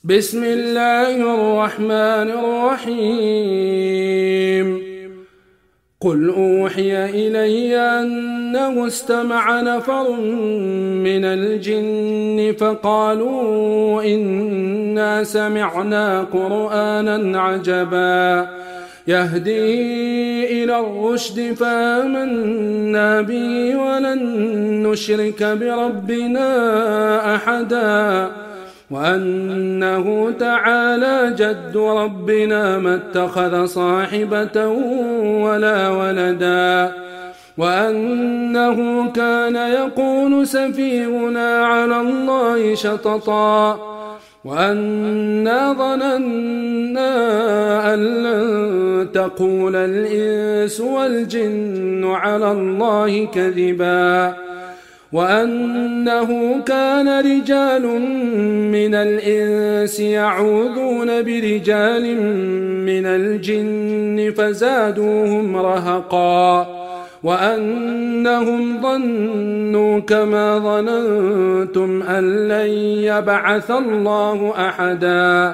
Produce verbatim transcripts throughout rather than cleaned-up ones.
بسم الله الرحمن الرحيم قل أوحي إلي أنه استمع نفر من الجن فقالوا إنا سمعنا قرآنا عجبا يهدي إلى الرشد فآمنا به ولن نشرك بربنا أحدا وأنه تعالى جد ربنا ما اتخذ صاحبة ولا ولدا وأنه كان يقول سفيهنا على الله شططا وأنا ظننا أن لن تقول الإنس والجن على الله كذبا وأنه كان رجال من الإنس يعوذون برجال من الجن فزادوهم رهقا وأنهم ظنوا كما ظننتم أن لن يبعث الله أحدا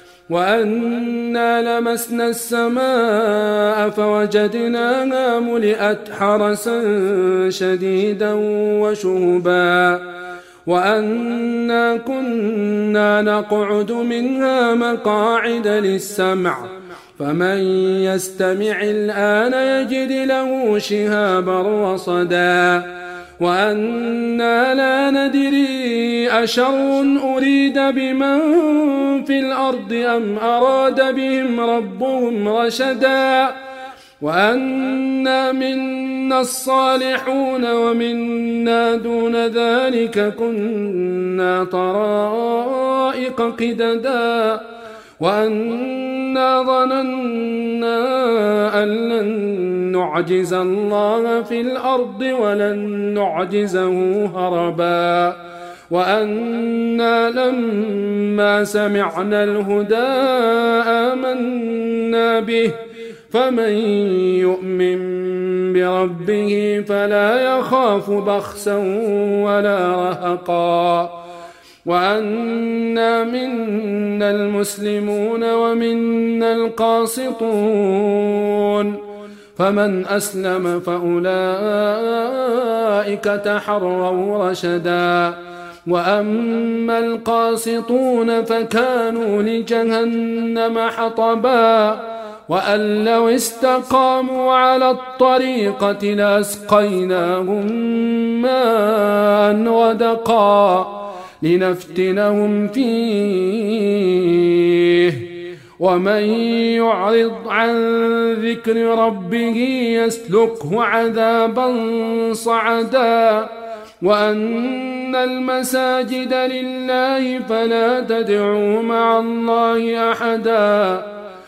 وأنا لمسنا السماء فوجدناها ملئت حرسا شديدا وشهبا وأنا كنا نقعد منها مقاعد للسمع فمن يستمع الآن يجد له شهابا رصدا وأنا لا ندري أشر أريد بمن في الأرض أم أراد بهم ربهم رشدا وأنا منا الصالحون ومنا دون ذلك كنا طرائق قددا وأنا ظننا أن لن نعجز الله في الأرض ولن نعجزه هربا وأنا لما سمعنا الهدى آمنا به فمن يؤمن بربه فلا يخاف بخسا ولا رهقا وأنا منا المسلمون ومنا القاسطون فمن أسلم فأولئك تحروا رشدا وأما القاسطون فكانوا لجهنم حطبا وأن لو استقاموا على الطريقة لأسقيناهم ماء غدقا لنفتنهم فيه ومن يعرض عن ذكر ربه يسلكه عذابا صعدا وأن المساجد لله فلا تدعوا مع الله أحدا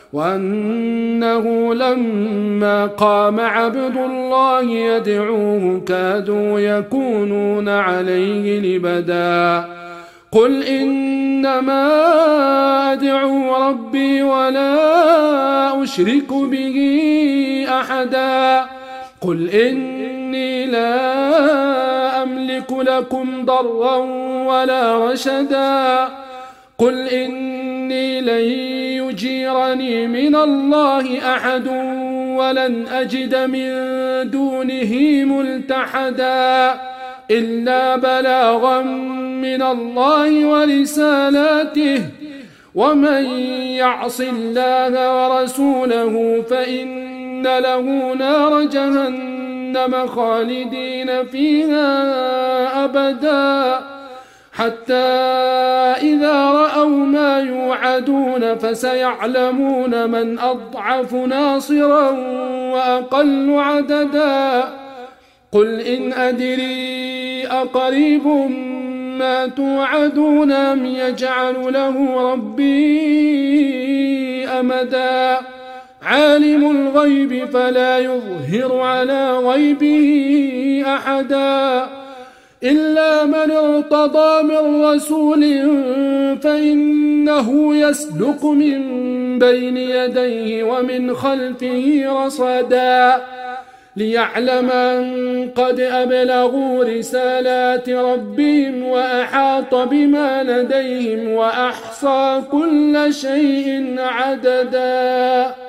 وأنه لما قام عبد الله يدعوه كادوا يكونون عليه لبدا قل إنما أدعو ربي ولا أشرك به أحدا قل إني لا أملك لكم ضرا ولا رشدا قل إني لن يجيرني من الله أحد ولن أجد من دونه ملتحدا إلا بلاغا من الله ورسالاته ومن يعص الله ورسوله فإن له نار جهنم خالدين فيها أبدا حتى إذا رأوا ما يوعدون فسيعلمون من أضعف ناصرا وأقل عددا قل إن أدري أقريب ما توعدون أم يجعل له ربي أمدا عالم الغيب فلا يظهر على غيبه أحدا إلا من ارتضى من رسول فإنه يسلك من بين يديه ومن خلفه رصدا ليعلم أن قد أبلغوا رسالات ربهم وأحاط بما لديهم وأحصى كل شيء عددا.